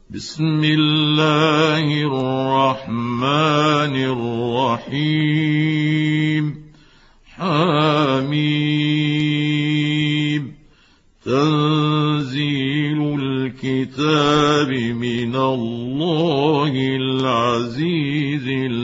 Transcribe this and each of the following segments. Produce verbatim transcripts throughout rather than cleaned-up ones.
بسم الله الرحمن الرحيم حميم تنزيل الكتاب من الله العزيز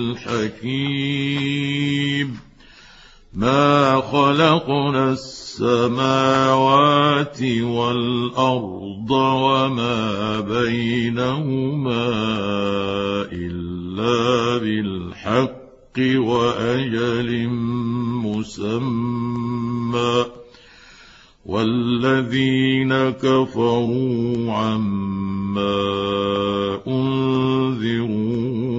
الحكيم ما خلقنا السماوات والأرض وما بينهما إلا بالحق وأجل مسمى والذين كفروا عما أنذروا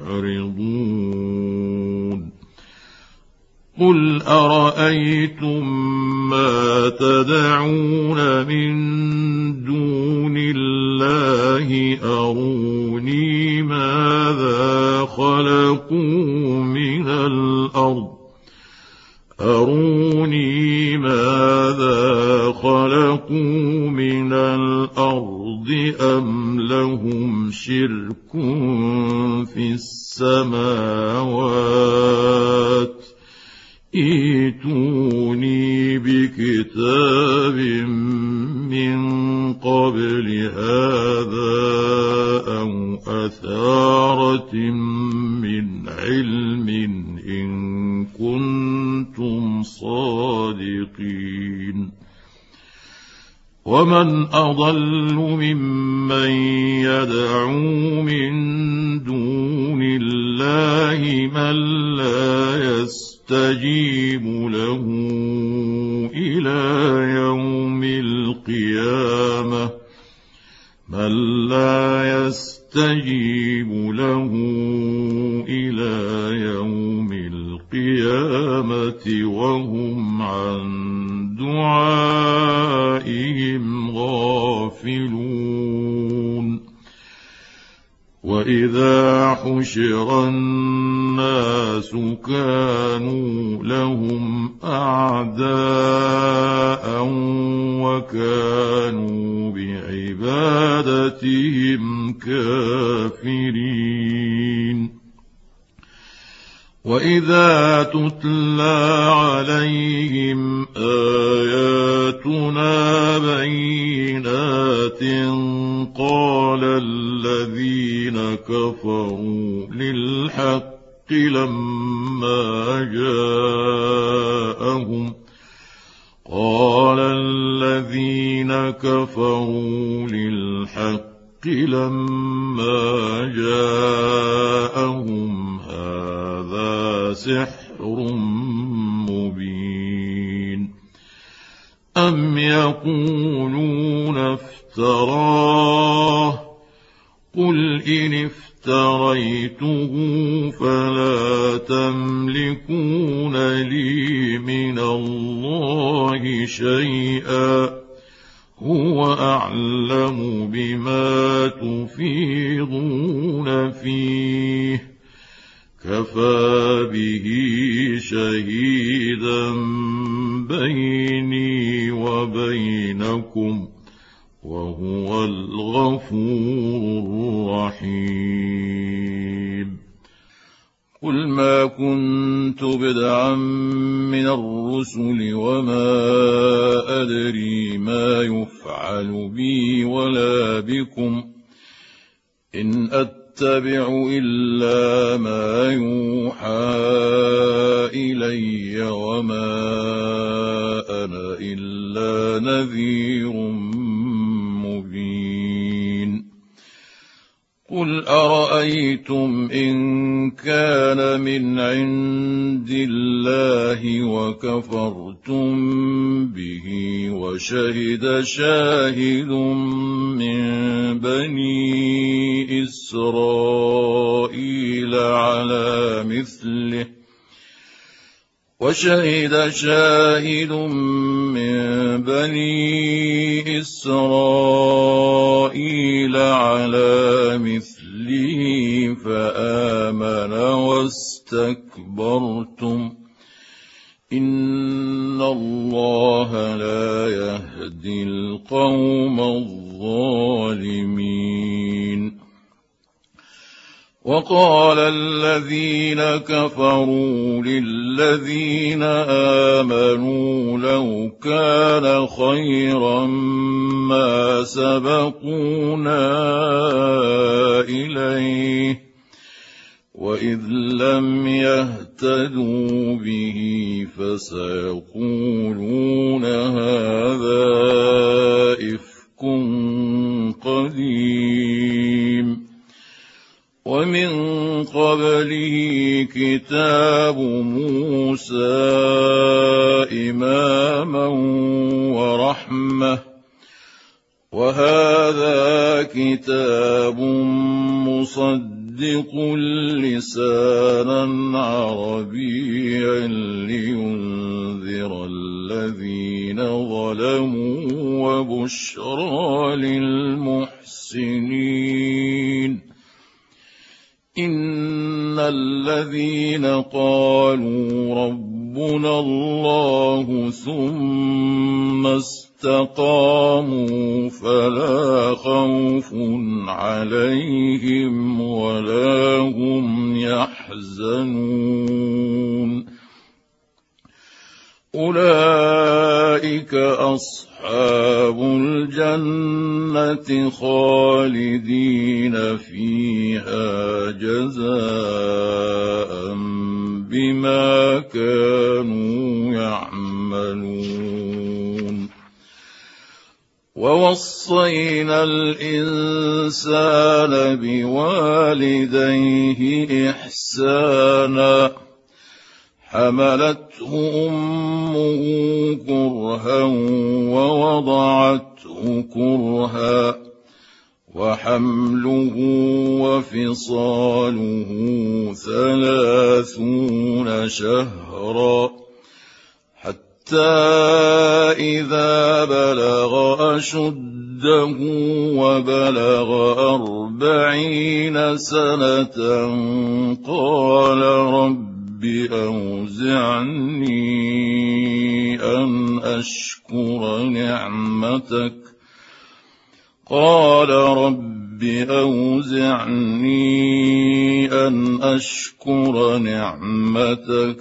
معرضون قل أرأيتم ما تدعون من دون الله أروني ماذا خلقوا من الأرض أروني ماذا خلقوا من الأرض أم لهم شرك في السماوات ائتوني بكتاب من قبل هذا أو أثارة من علم إن كنتم صادقين ومن أضل ممن يدعو من دون الله من لا يستجيب له إلى يوم القيامة من لا يستجيب له إلى يوم القيامة وهم عن دعائهم غافلون وإذا حشر الناس كانوا لهم أعداء وكانوا بعبادتهم كافرين وإذا تتلى عليهم آياتنا بينات قال الذين كفروا للحق لما جاءهم قال الذين كفروا للحق لما جاءهم هذا سحر مبين أم يقولون افتراه قل إن افتريته فلا تملكون لي من الله شيئا هو أعلم بما تفيضون فيه كفى به شهيدا بيني وبينكم وهو الغفور الرحيم قل ما كنت بدعا من الرسل وما أدري ما يفعل بي ولا بكم إن أتبع إلا ما يوحى إلي وما أنا إلا نذير مبين قل أرأيتم إن كان من عند الله وكفرتم به وشهد شاهد من بني إسرائيل على مثله وشهد شاهد من بني إسرائيل على مثله فآمن واستكبرتم إن الله لا يهدي القوم الظالمين وقال الذين كفروا للذين آمنوا لو كان خيرا ما سبقونا إليه وإذ لم يهتدوا به فسيقولون هذا إفك قديم. ومن قبله كتاب موسى إماما ورحمة وهذا كتاب مصدق لسانا عربيا لينذر الذين ظلموا وبشرى للمحسنين. إن الذين قالوا ربنا الله ثم استقاموا فلا خوف عليهم ولا هم يحزنون. أولئك أصحاب الجنة خالدين فيها جزاء بما كانوا يعملون. ووصينا الإنسان بوالديه إحسانا حملته أمه كرها ووضعته كرها وحمله وفصاله ثلاثون شهرا حتى إذا بلغ أشده وبلغ أربعين سنة قال رب أوزعني أن أشكر نعمتك قال رب أوزعني أن أشكر نعمتك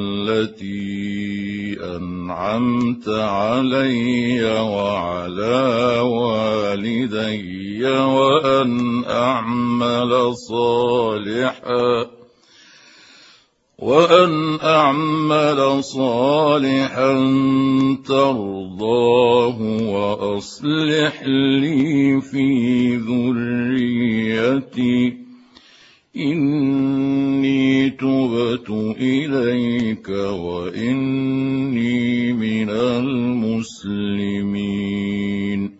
التي أنعمت علي وعلى والدي وأن أعمل صالحا وأن أعمل صالحا ترضاه وأصلح لي في ذريتي إني تبت إليك وإني من المسلمين.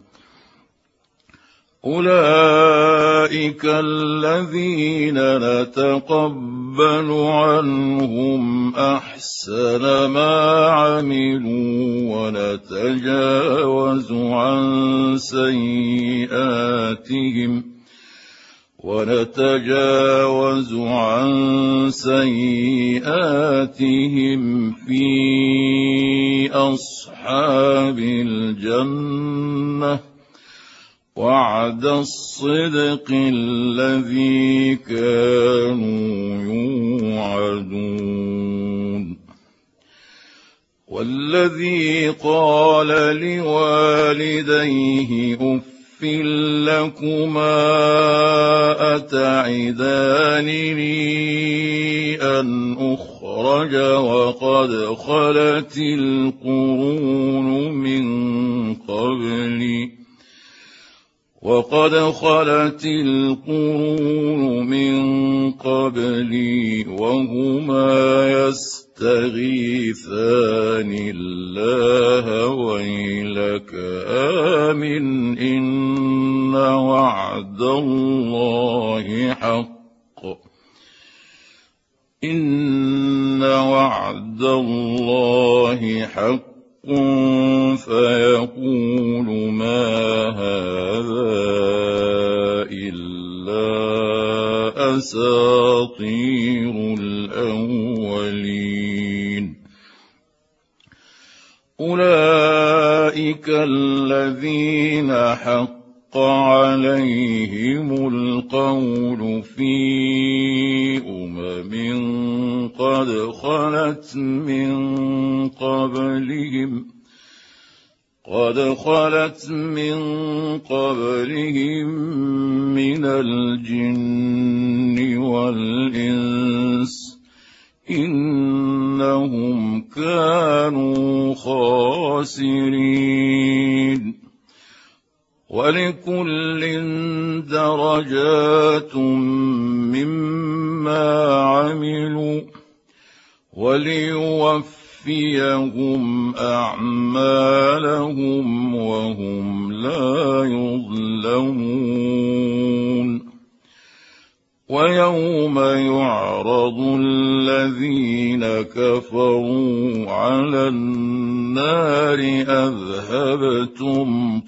أولئك الذين نتقبل عنهم أحسن ما عملوا ونتجاوز عن سيئاتهم ونتجاوز عن سيئاتهم في أصحاب الجنة وعد الصدق الذي كانوا يوعدون. والذي قال لوالديه أف لكما أتعدانني أن أخرج وقد خلت القرون من قبلي وقد خلت القرون من قبلي وهما يستغيثان الله ويلك آمن إن وعد الله حق إن وعد الله حق فيقول ما هذا إلا أساطير الأولين. أولئك الذين حق عليهم القول في قد خلت من قبلهم قد خلت من قبلهم من الجن والإنس إنهم كانوا خاسرين ولكل درجات مما عملوا وليوفيهم أعمالهم وهم لا يظلمون ويوم يعرض الذين كفروا على النار أذهبتم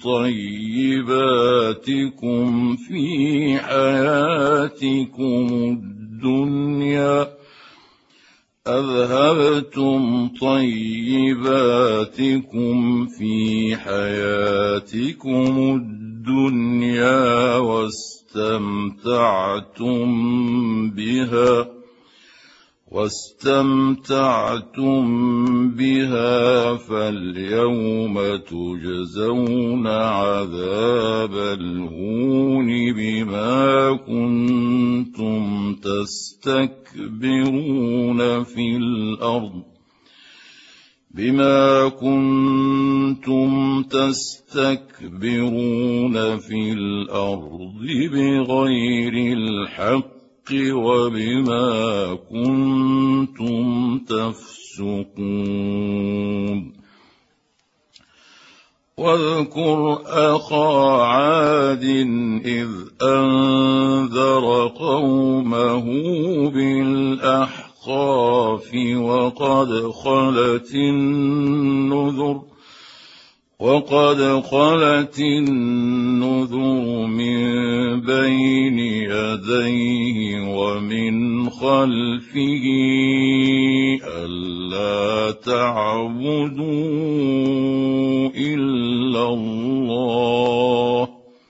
طيباتكم في حياتكم الدنيا أذهبتم طيباتكم في حياتكم الدنيا واستمتعتم بها واستمتعتم بها فاليوم تجزون عذاب الهون بما كنتم تستكبرون في الأرض بما كنتم تستكبرون في الأرض بغير الحق وبما كنتم تفسقون واذكر أخا عاد إذ أنذر قومه بالأحقاف وقد خلت النذر وقد خلت النذر من بين يديه ومن خلفه ألا تعبدوا إلا الله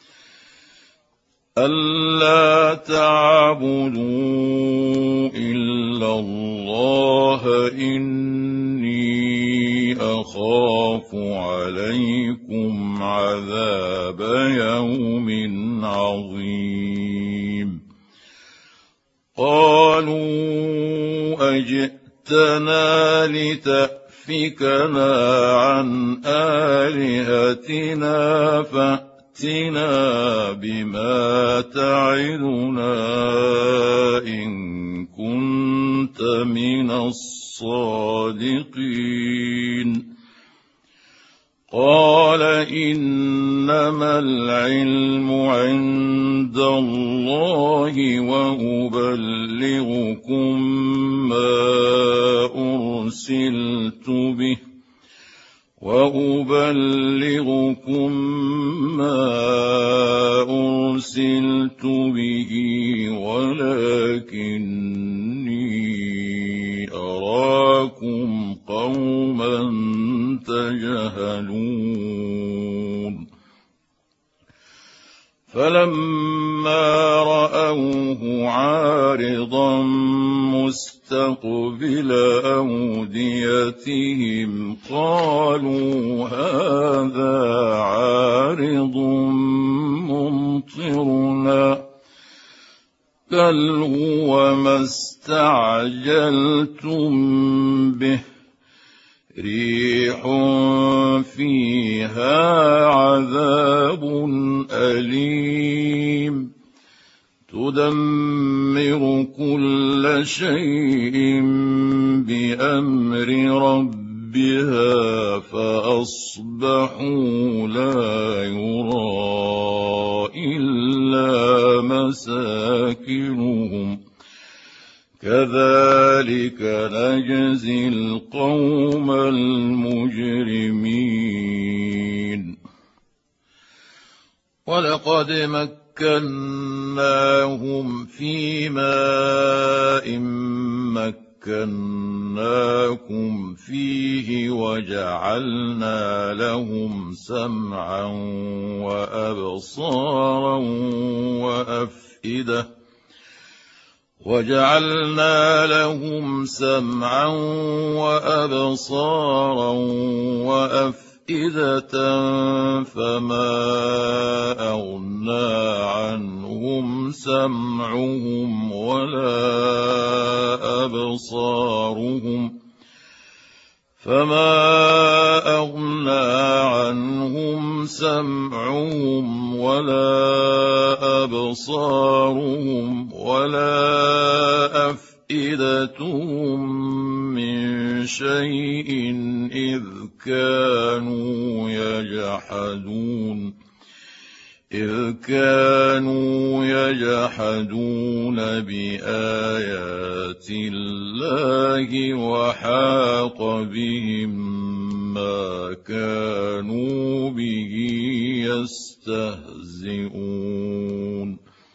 ألا تعبدوا إلا الله إني أخاف عليكم عذاب يوم عظيم قالوا أجئتنا لتأفكنا عن آلهتنا فأتنا بما تعدنا إن كنت من الصادقين قال إنما العلم عند الله وأبلغكم ما أرسلت به وأبلغكم ما أرسلت به ولكني أراكم قوما تجهلون فلما رأوه عارضا مستقبل أوديتهم قالوا هذا عارض ممطرنا بل هو ما استعجلتم به ريح فيها عذاب أليم تدمر كل شيء بأمر ربها فأصبحوا لا يرى إلا مساكنهم كذلك نجزي القوم المجرمين ولقد مكناهم في ماء مكناكم فيه وجعلنا لهم سمعا وأبصارا وأفئدة وجعلنا لهم سمعا وأبصارا وأفئدة فما أغنى عنهم سمعهم ولا أبصارهم فما أغنى عنهم سمعهم ولا أبصارهم ولا أفئدتهم من شيء إذ كانوا يجحدون إذ كانوا يجحدون بآيات الله وحاق بهم ما كانوا به يستهزئون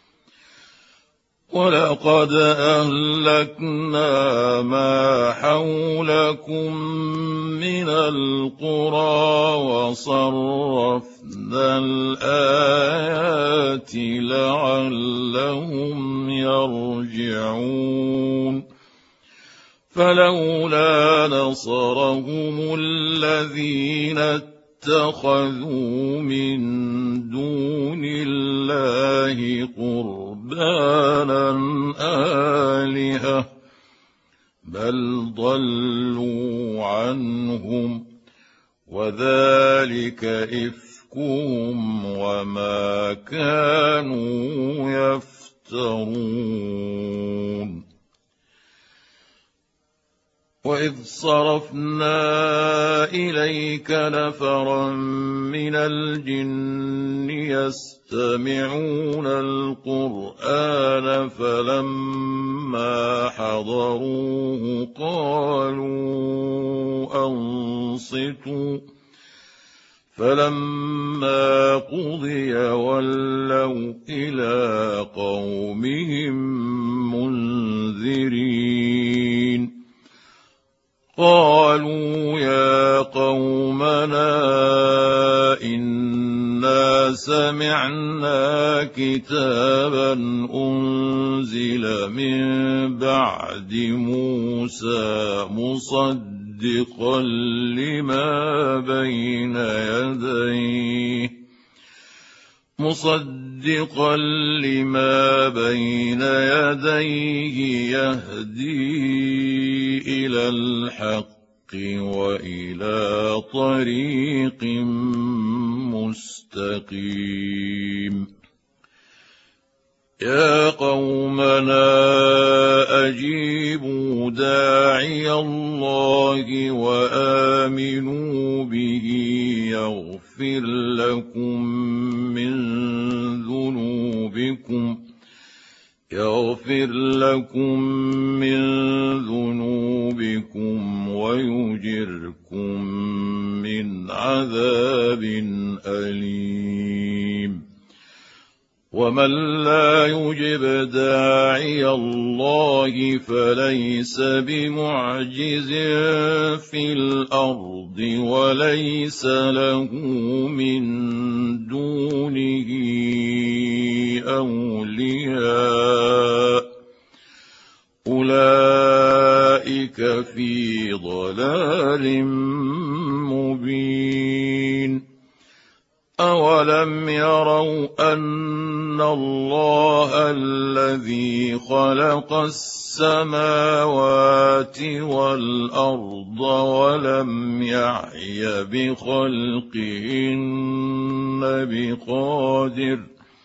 ولقد أهلكنا ما حولكم من القرى وصرفنا الآيات لعلهم يرجعون فلولا نصرهم الذين اتخذوا من دون الله قربانا آلهة بل ضلوا عنهم وذلك إفكهم وما كانوا يفترون وإذ صرفنا إليك نفرا من الجن يستمعون القرآن فلما حضروه قالوا أنصتوا فلما قضي ولوا إلى قومهم منذرين قالوا يا قومنا إنا سمعنا كتابا أنزل من بعد موسى مصدقا لما بين يديه مصدقا لما بين يديه يهدي إلى الحق وإلى طريق مستقيم يا قومنا أجيبوا داعي الله وآمنوا به يغفر لكم من ذنوبكم يغفر لكم من ذنوبكم ويجركم من عذاب أليم ومن لا يجب داعي الله فليس بمعجز في الأرض وليس له من دونه أولياء أولئك في ضلال مبين أولم يروا أن الله الذي خلق السماوات والأرض ولم يعي بخلقهن بقادر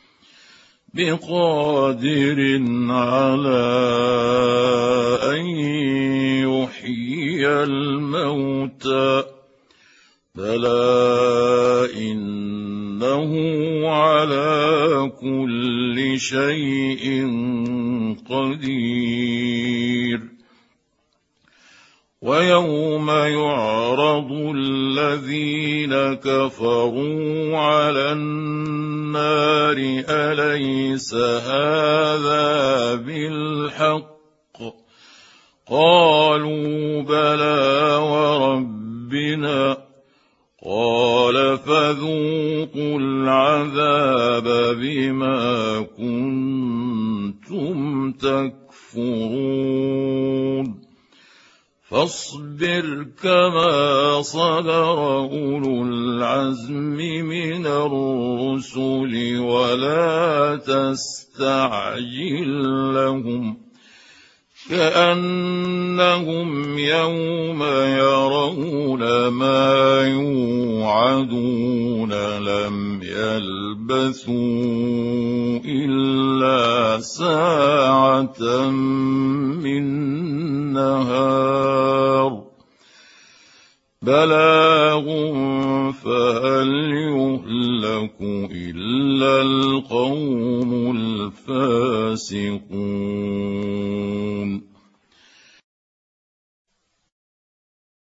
بقادر على أن يحيي الموتى بلى إنه على كل شيء قدير ويوم يعرض الذين كفروا على النار أليس هذا بالحق قالوا بلى وربنا قال فذوقوا العذاب بما كنتم تكفرون يكفرون فاصبر كما صبر أولو العزم من الرسل ولا تستعجل لهم كأنهم يوم يرون ما يوعدون لم يلبثوا إلا ساعة من نهار بلاغ فهل يهلك إلا القوم الفاسقون